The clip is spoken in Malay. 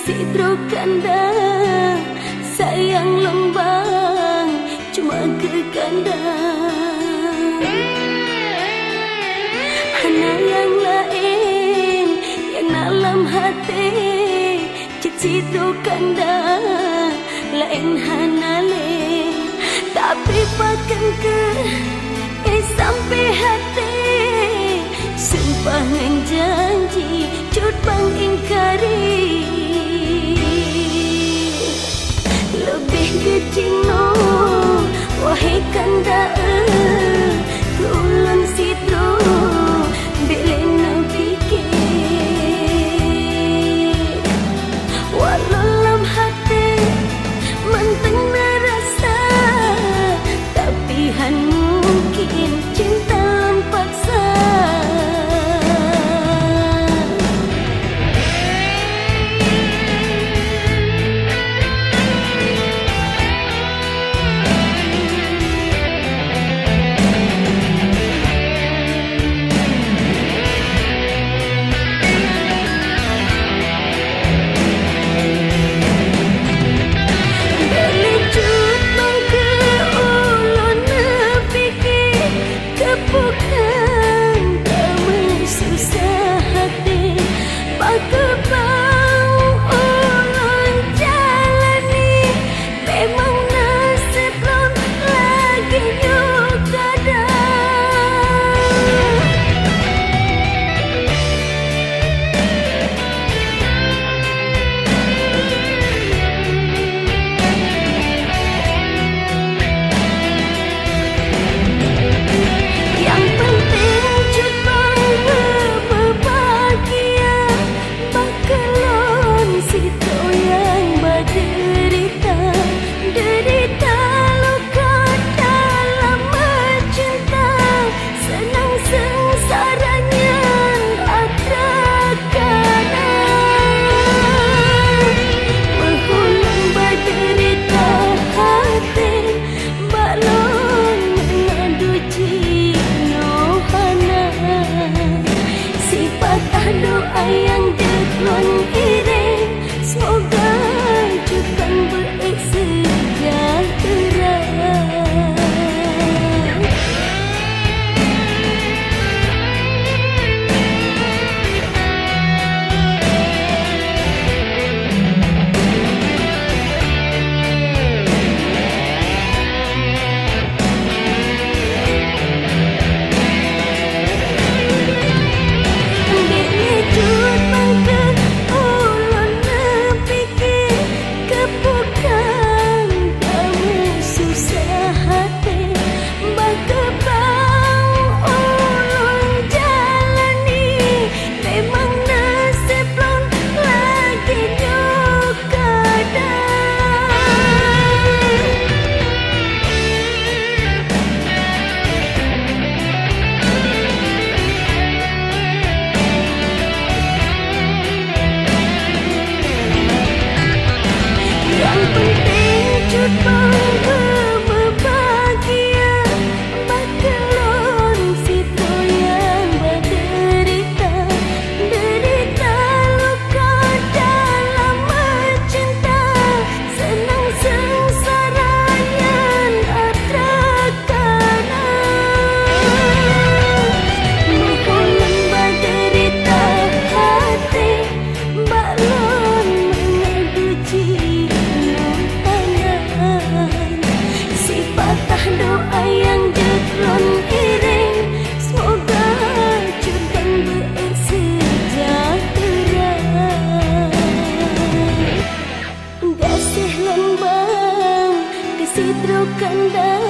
Sidro kanda sayang lembang cuma ke kanda. Hana yang lain yang dalam hati sidro kanda lain hana le. Tapi pakan ke sampai hati sumpah ngan janji cut bang ingkari. Lebih kecino wahai kanda kulon sidro belena pikir walau lam hati menteng rasa tapi han mungkin cinta paksa. Doa yang deklon iring semoga juga bersejahtera. Doa yang deklon iring semoga juga bersejahtera. Gasih lembang kesidro kanda